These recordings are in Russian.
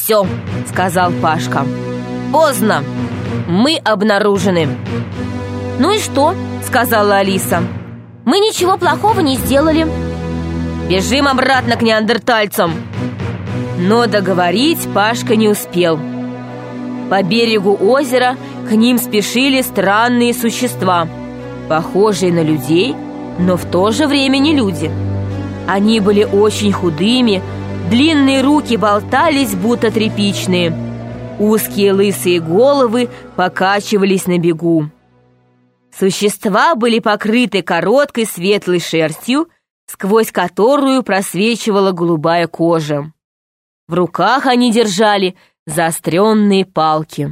все», — сказал Пашка. «Поздно. Мы обнаружены». «Ну и что?» — сказала Алиса. «Мы ничего плохого не сделали». «Бежим обратно к неандертальцам». Но договорить Пашка не успел. По берегу озера к ним спешили странные существа, похожие на людей, но в то же время не люди. Они были очень худыми, длинные руки болтались, будто тряпичные. Узкие лысые головы покачивались на бегу. Существа были покрыты короткой светлой шерстью, сквозь которую просвечивала голубая кожа. В руках они держали заостренные палки.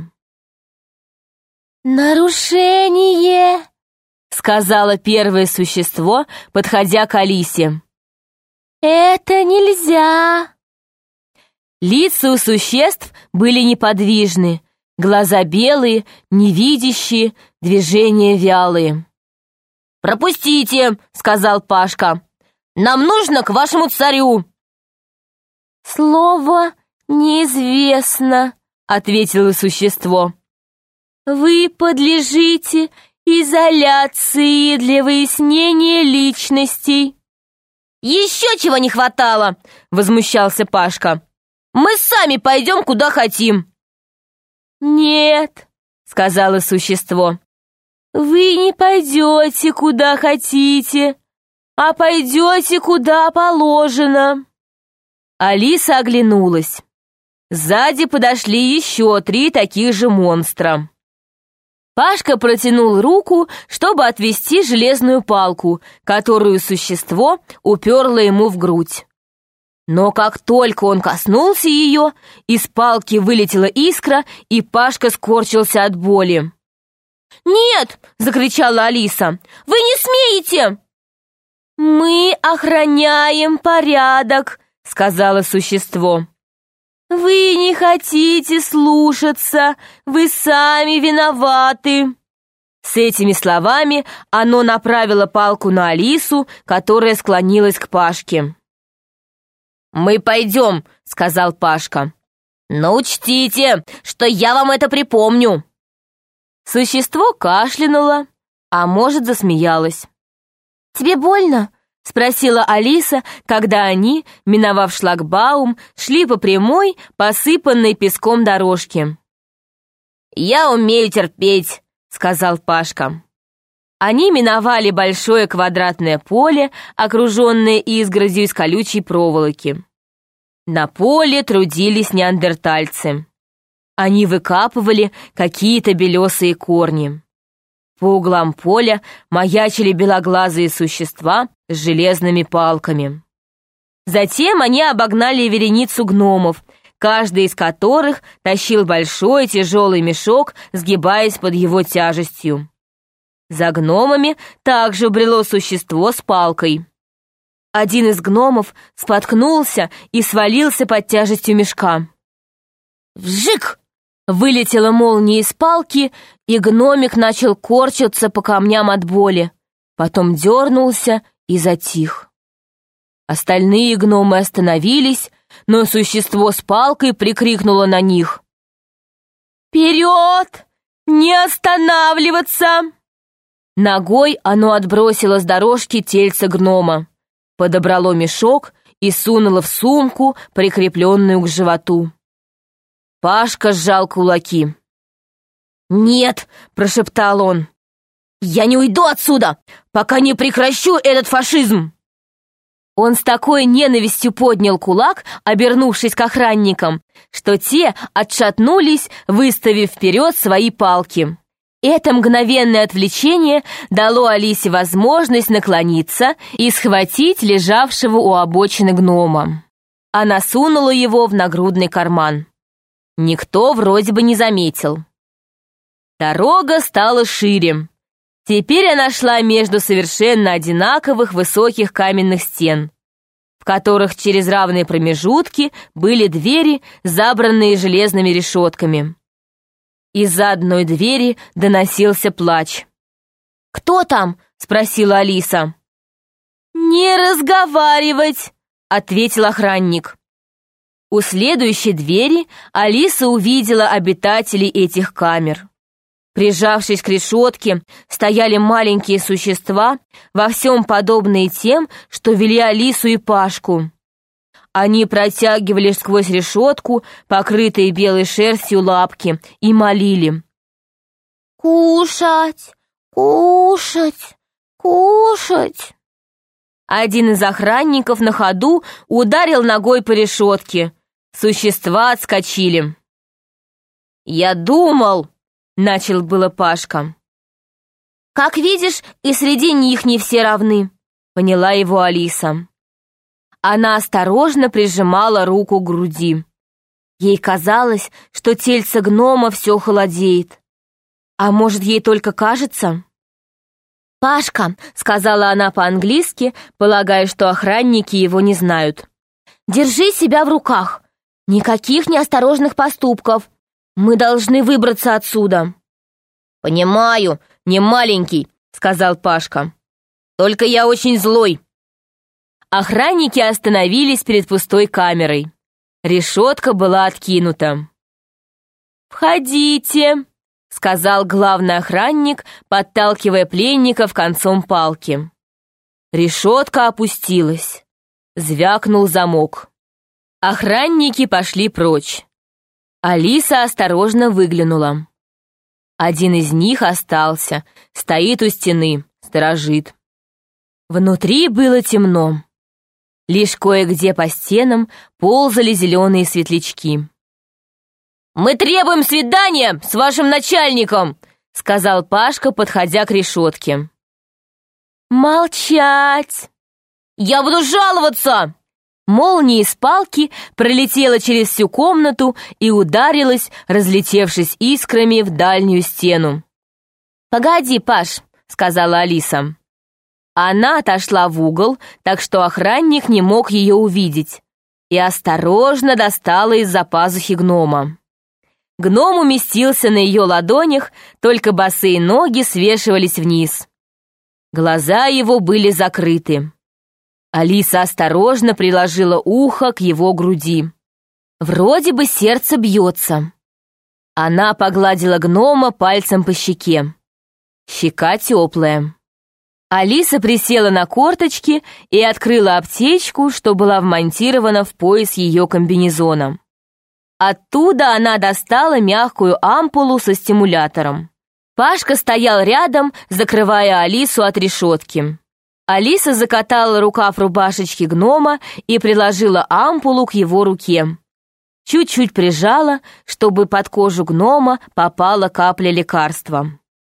«Нарушение!» — сказала первое существо, подходя к Алисе. «Это нельзя!» Лица у существ были неподвижны, глаза белые, невидящие, движения вялые. «Пропустите!» — сказал Пашка. «Нам нужно к вашему царю!» «Слово неизвестно», — ответило существо. «Вы подлежите изоляции для выяснения личностей». «Еще чего не хватало!» — возмущался Пашка. «Мы сами пойдем, куда хотим». «Нет», — сказала существо, — «вы не пойдете, куда хотите, а пойдете, куда положено». Алиса оглянулась. Сзади подошли еще 3 таких же монстра. Пашка протянул руку, чтобы отвести железную палку, которую существо уперло ему в грудь. Но как только он коснулся ее, из палки вылетела искра, и Пашка скорчился от боли. «Нет!» — закричала Алиса. «Вы не смеете!» «Мы охраняем порядок», — сказала существо. «Вы не хотите слушаться, вы сами виноваты». С этими словами оно направило палку на Алису, которая склонилась к Пашке. «Мы пойдем», — сказал Пашка. «Но учтите, что я вам это припомню». Существо кашлянуло, а может, засмеялось. «Тебе больно?» — спросила Алиса, когда они, миновав шлагбаум, шли по прямой, посыпанной песком дорожке. «Я умею терпеть», — сказал Пашка. Они миновали большое квадратное поле, окруженное изгородью из колючей проволоки. На поле трудились неандертальцы. Они выкапывали какие-то белесые корни. По углам поля маячили белоглазые существа с железными палками. Затем они обогнали вереницу гномов, каждый из которых тащил большой тяжелый мешок, сгибаясь под его тяжестью. За гномами также брело существо с палкой. Один из гномов споткнулся и свалился под тяжестью мешка. Вжик! Вылетела молния из палки, и гномик начал корчиться по камням от боли. Потом дернулся и затих. Остальные гномы остановились, но существо с палкой прикрикнуло на них. «Вперед! Не останавливаться!» Ногой оно отбросило с дорожки тельце гнома, подобрало мешок и сунуло в сумку, прикрепленную к животу. Пашка сжал кулаки. «Нет!» — прошептал он. «Я не уйду отсюда, пока не прекращу этот фашизм!» Он с такой ненавистью поднял кулак, обернувшись к охранникам, что те отшатнулись, выставив вперед свои палки. Это мгновенное отвлечение дало Алисе возможность наклониться и схватить лежавшего у обочины гнома. Она сунула его в нагрудный карман. Никто вроде бы не заметил. Дорога стала шире. Теперь она шла между совершенно одинаковых высоких каменных стен, в которых через равные промежутки были двери, забранные железными решетками. Из-за одной двери доносился плач. «Кто там?» — спросила Алиса. «Не разговаривать!» — ответил охранник. У следующей двери Алиса увидела обитателей этих камер. Прижавшись к решетке, стояли маленькие существа, во всем подобные тем, что вели Алису и Пашку. Они протягивали сквозь решетку, покрытые белой шерстью, лапки, и молили: «Кушать, кушать, кушать!» Один из охранников на ходу ударил ногой по решетке. Существа отскочили. «Я думал...» — начал было Пашка. «Как видишь, и среди них не все равны», — поняла его Алиса. Она осторожно прижимала руку к груди. Ей казалось, что тельце гнома все холодеет. А может, ей только кажется? «Пашка», — сказала она по-английски, полагая, что охранники его не знают, «держи себя в руках. Никаких неосторожных поступков. Мы должны выбраться отсюда». «Понимаю, не маленький», — сказал Пашка. «Только я очень злой». Охранники остановились перед пустой камерой. Решетка была откинута. «Входите», — сказал главный охранник, подталкивая пленников концом палки. Решетка опустилась. Звякнул замок. Охранники пошли прочь. Алиса осторожно выглянула. Один из них остался, стоит у стены, сторожит. Внутри было темно. Лишь кое-где по стенам ползали зеленые светлячки. «Мы требуем свидания с вашим начальником!» — сказал Пашка, подходя к решетке. «Молчать! Я буду жаловаться!» Молния из палки пролетела через всю комнату и ударилась, разлетевшись искрами в дальнюю стену. «Погоди, Паш», — сказала Алиса. Она отошла в угол, так что охранник не мог ее увидеть, и осторожно достала из-за пазухи гнома. Гном уместился на ее ладонях, только босые ноги свешивались вниз. Глаза его были закрыты. Алиса осторожно приложила ухо к его груди. Вроде бы сердце бьется. Она погладила гнома пальцем по щеке. Щека теплая. Алиса присела на корточки и открыла аптечку, что была вмонтирована в пояс ее комбинезона. Оттуда она достала мягкую ампулу со стимулятором. Пашка стоял рядом, закрывая Алису от решетки. Алиса закатала рукав рубашечки гнома и приложила ампулу к его руке. Чуть-чуть прижала, чтобы под кожу гнома попала капля лекарства.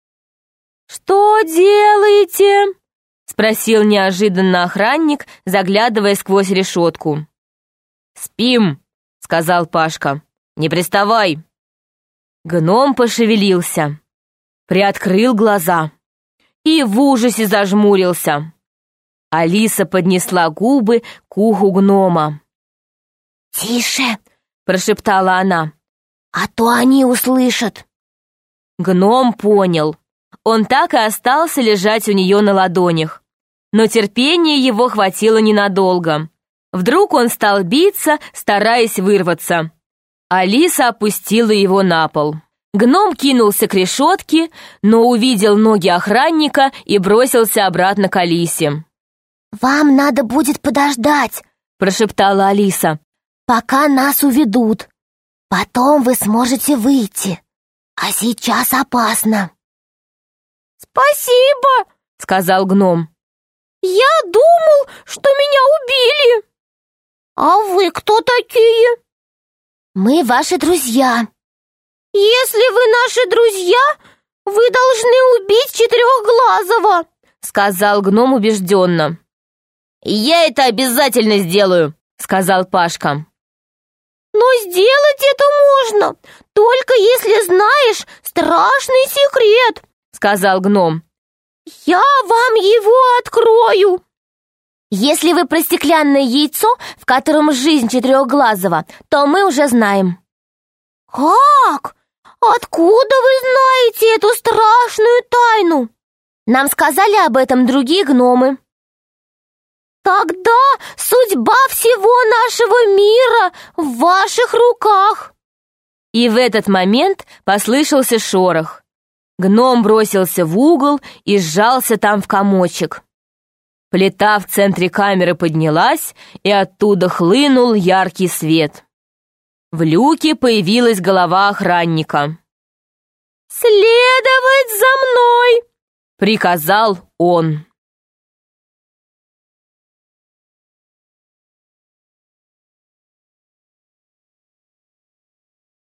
«Что делаете?» — спросил неожиданно охранник, заглядывая сквозь решетку. «Спим», — сказал Пашка. «Не приставай». Гном пошевелился, приоткрыл глаза и в ужасе зажмурился. Алиса поднесла губы к уху гнома. «Тише!» — прошептала она. «А то они услышат!» Гном понял. Он так и остался лежать у нее на ладонях. Но терпения его хватило ненадолго. Вдруг он стал биться, стараясь вырваться. Алиса опустила его на пол. Гном кинулся к решетке, но увидел ноги охранника и бросился обратно к Алисе. «Вам надо будет подождать», — прошептала Алиса, «пока нас уведут. Потом вы сможете выйти. А сейчас опасно». «Спасибо», — сказал гном. «Я думал, что меня убили». «А вы кто такие?» «Мы ваши друзья». «Если вы наши друзья, вы должны убить Четырехглазого», — сказал гном убежденно. «Я это обязательно сделаю», — сказал Пашка. «Но сделать это можно, только если знаешь страшный секрет», — сказал гном. «Я вам его открою». «Если вы про стеклянное яйцо, в котором жизнь Четырехглазого, то мы уже знаем». «Как? Откуда вы знаете эту страшную тайну?» «Нам сказали об этом другие гномы». Тогда судьба всего нашего мира в ваших руках. И в этот момент послышался шорох. Гном бросился в угол и сжался там в комочек. Плита в центре камеры поднялась, и оттуда хлынул яркий свет. В люке появилась голова охранника. «Следовать за мной!» — приказал он.